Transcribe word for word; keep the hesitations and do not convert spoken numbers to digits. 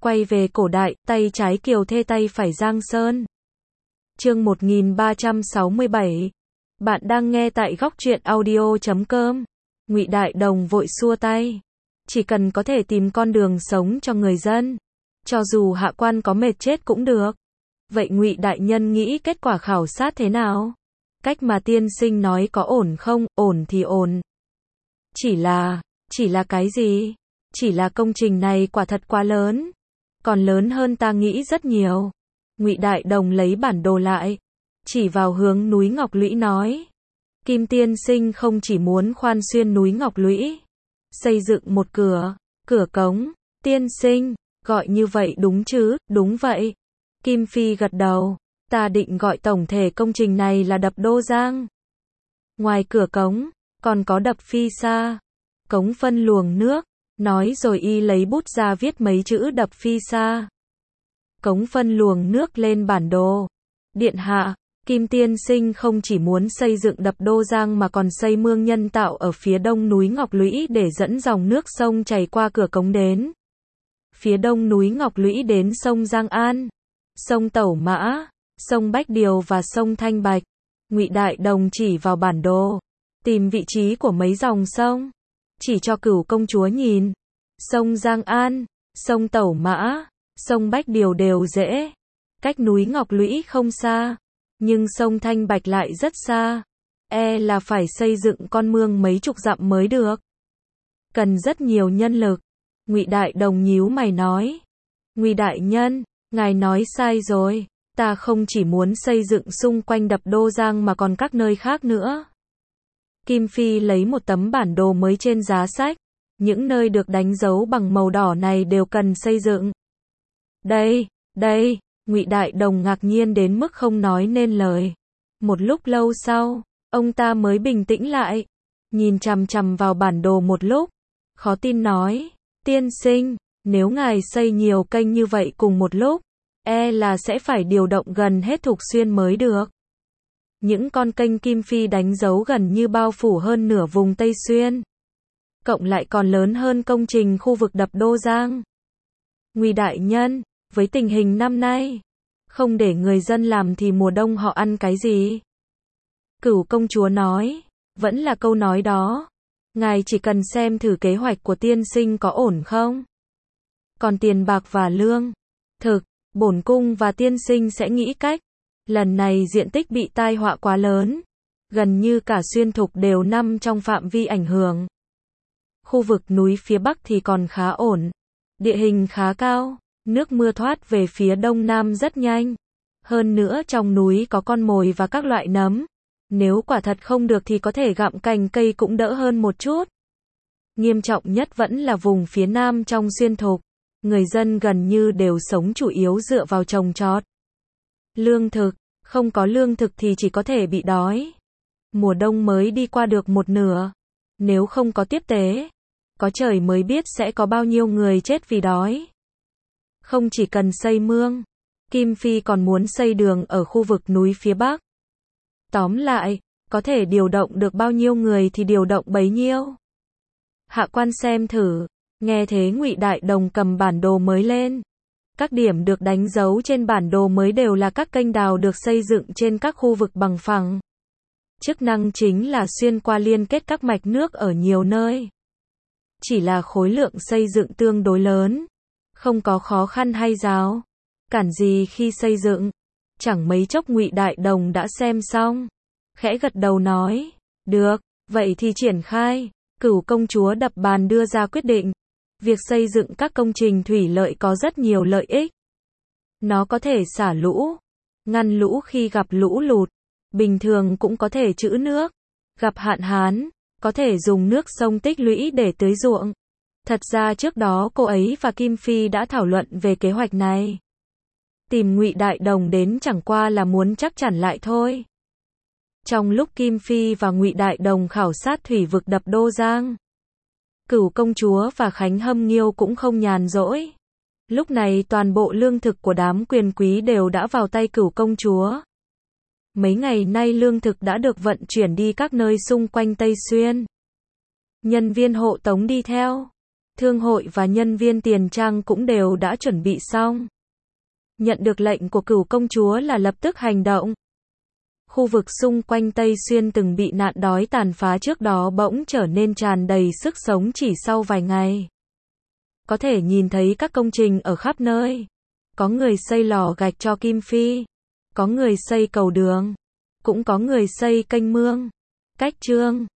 Quay về cổ đại, tay trái Kiều Thê tay phải Giang Sơn. Chương một nghìn ba trăm sáu mươi bảy. Bạn đang nghe tại góc truyện audio chấm com. Ngụy Đại Đồng vội xua tay. Chỉ cần có thể tìm con đường sống cho người dân, cho dù hạ quan có mệt chết cũng được. Vậy Ngụy đại nhân nghĩ kết quả khảo sát thế nào? Cách mà tiên sinh nói có ổn không? Ổn thì ổn. Chỉ là, chỉ là cái gì? Chỉ là công trình này quả thật quá lớn. Còn lớn hơn ta nghĩ rất nhiều. Ngụy Đại Đồng lấy bản đồ lại, chỉ vào hướng núi Ngọc Lũy nói. Kim tiên sinh không chỉ muốn khoan xuyên núi Ngọc Lũy, xây dựng một cửa, cửa cống. Tiên sinh, gọi như vậy đúng chứ? Đúng vậy. Kim Phi gật đầu. Ta định gọi tổng thể công trình này là đập Đô Giang. Ngoài cửa cống, còn có đập Phi Sa, cống phân luồng nước. Nói rồi y lấy bút ra viết mấy chữ đập Phi Sa, cống phân luồng nước lên bản đồ. Điện hạ, Kim tiên sinh không chỉ muốn xây dựng đập Đô Giang mà còn xây mương nhân tạo ở phía đông núi Ngọc Lũy để dẫn dòng nước sông chảy qua cửa cống đến phía đông núi Ngọc Lũy đến sông Giang An, sông Tẩu Mã, sông Bách Điều và sông Thanh Bạch. Ngụy Đại Đồng chỉ vào bản đồ, tìm vị trí của mấy dòng sông, chỉ cho Cửu công chúa nhìn. Sông Giang An, sông Tẩu Mã, sông Bách Điều đều dễ, cách núi Ngọc Lũy không xa, nhưng sông Thanh Bạch lại rất xa, e là phải xây dựng con mương mấy chục dặm mới được. Cần rất nhiều nhân lực. Ngụy Đại Đồng nhíu mày nói. Ngụy đại nhân, ngài nói sai rồi, ta không chỉ muốn xây dựng xung quanh đập Đô Giang mà còn các nơi khác nữa. Kim Phi lấy một tấm bản đồ mới trên giá sách. Những nơi được đánh dấu bằng màu đỏ này đều cần xây dựng. Đây, đây, Ngụy Đại Đồng ngạc nhiên đến mức không nói nên lời. Một lúc lâu sau, ông ta mới bình tĩnh lại, nhìn chằm chằm vào bản đồ một lúc, khó tin nói, tiên sinh, nếu ngài xây nhiều kênh như vậy cùng một lúc, e là sẽ phải điều động gần hết Thục Xuyên mới được. Những con kênh Kim Phi đánh dấu gần như bao phủ hơn nửa vùng Tây Xuyên, cộng lại còn lớn hơn công trình khu vực đập Đô Giang. Ngụy đại nhân, với tình hình năm nay, không để người dân làm thì mùa đông họ ăn cái gì? Cửu công chúa nói, vẫn là câu nói đó, ngài chỉ cần xem thử kế hoạch của tiên sinh có ổn không? Còn tiền bạc và lương thực, bổn cung và tiên sinh sẽ nghĩ cách. Lần này diện tích bị tai họa quá lớn, gần như cả Xuyên Thục đều nằm trong phạm vi ảnh hưởng. Khu vực núi phía Bắc thì còn khá ổn, địa hình khá cao, nước mưa thoát về phía Đông Nam rất nhanh. Hơn nữa trong núi có con mồi và các loại nấm, nếu quả thật không được thì có thể gặm cành cây cũng đỡ hơn một chút. Nghiêm trọng nhất vẫn là vùng phía Nam trong Xuyên Thục, người dân gần như đều sống chủ yếu dựa vào trồng trọt. Lương thực, không có lương thực thì chỉ có thể bị đói. Mùa đông mới đi qua được một nửa, nếu không có tiếp tế, có trời mới biết sẽ có bao nhiêu người chết vì đói. Không chỉ cần xây mương, Kim Phi còn muốn xây đường ở khu vực núi phía Bắc. Tóm lại, có thể điều động được bao nhiêu người thì điều động bấy nhiêu. Hạ quan xem thử. Nghe thế Ngụy Đại Đồng cầm bản đồ mới lên. Các điểm được đánh dấu trên bản đồ mới đều là các kênh đào được xây dựng trên các khu vực bằng phẳng. Chức năng chính là xuyên qua liên kết các mạch nước ở nhiều nơi. Chỉ là khối lượng xây dựng tương đối lớn, không có khó khăn hay rào cản gì khi xây dựng. Chẳng mấy chốc Ngụy Đại Đồng đã xem xong, khẽ gật đầu nói, được, vậy thì triển khai. Cửu công chúa đập bàn đưa ra quyết định. Việc xây dựng các công trình thủy lợi có rất nhiều lợi ích. Nó có thể xả lũ, ngăn lũ khi gặp lũ lụt, bình thường cũng có thể trữ nước, gặp hạn hán, có thể dùng nước sông tích lũy để tưới ruộng. Thật ra trước đó cô ấy và Kim Phi đã thảo luận về kế hoạch này. Tìm Ngụy Đại Đồng đến chẳng qua là muốn chắc chắn lại thôi. Trong lúc Kim Phi và Ngụy Đại Đồng khảo sát thủy vực đập Đô Giang, Cửu công chúa và Khánh Hâm Nghiêu cũng không nhàn rỗi. Lúc này toàn bộ lương thực của đám quyền quý đều đã vào tay Cửu công chúa. Mấy ngày nay lương thực đã được vận chuyển đi các nơi xung quanh Tây Xuyên. Nhân viên hộ tống đi theo, Thương hội và nhân viên tiền trang cũng đều đã chuẩn bị xong. Nhận được lệnh của Cửu công chúa là lập tức hành động. Khu vực xung quanh Tây Xuyên từng bị nạn đói tàn phá trước đó bỗng trở nên tràn đầy sức sống chỉ sau vài ngày. Có thể nhìn thấy các công trình ở khắp nơi. Có người xây lò gạch cho Kim Phi. Có người xây cầu đường. Cũng có người xây kênh mương, cách trương.